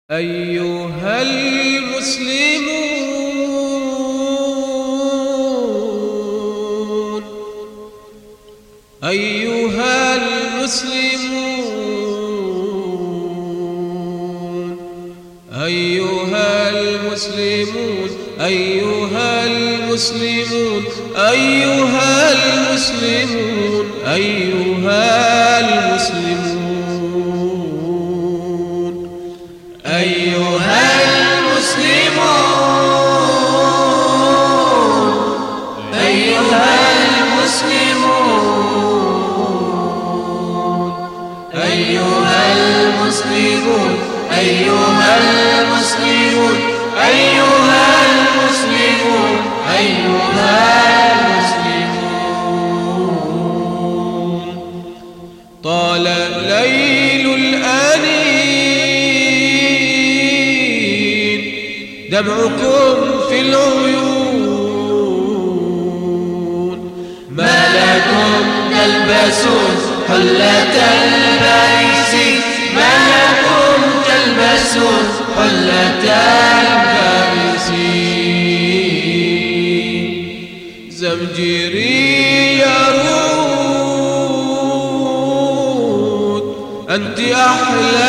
أيها المسلمون أيها المسلمون أيها المسلمون أيها المسلمون أيها المسلمون أيها المسلمون أيها المسلمون أيها المسلمون أيها المسلمون أيها المسلمون أيها المسلمون أيها المسلمون طال ليل الآنين دمعكم في العيون ما لكم تلبسون حلة البائس ما لكم تلبسون حلة البائس زمجري يا رود أنت أحلى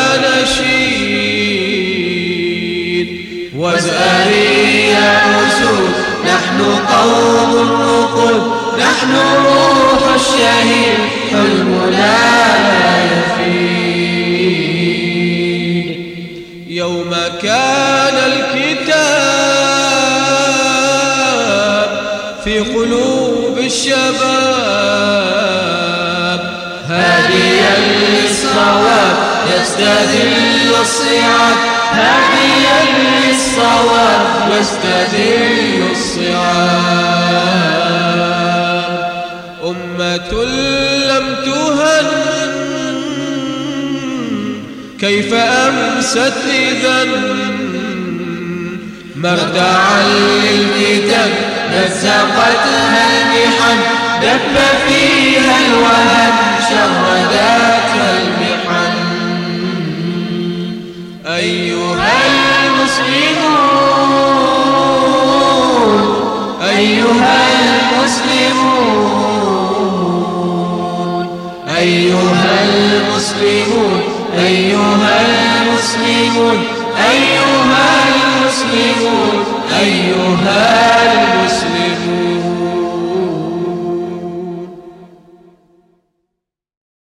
نشيد وازأري يا أسود نحن قوم الرقود نحن روح الشهيد حلمنا لا يفيد يوم كان الكتاب في قلوب الشباب هاديا للصواب يستذل الصعاب هاديا للصواب يستذل الصعاب أمة لم تهن كيف أمست إذن مردعا للفتن مزقتها المحن دب فيها الوهن شرداتها المحن أيها المسلمون أيها المسلمون أيها المسلمون أيها المسلمون أيها المسلمون أيها المسلمون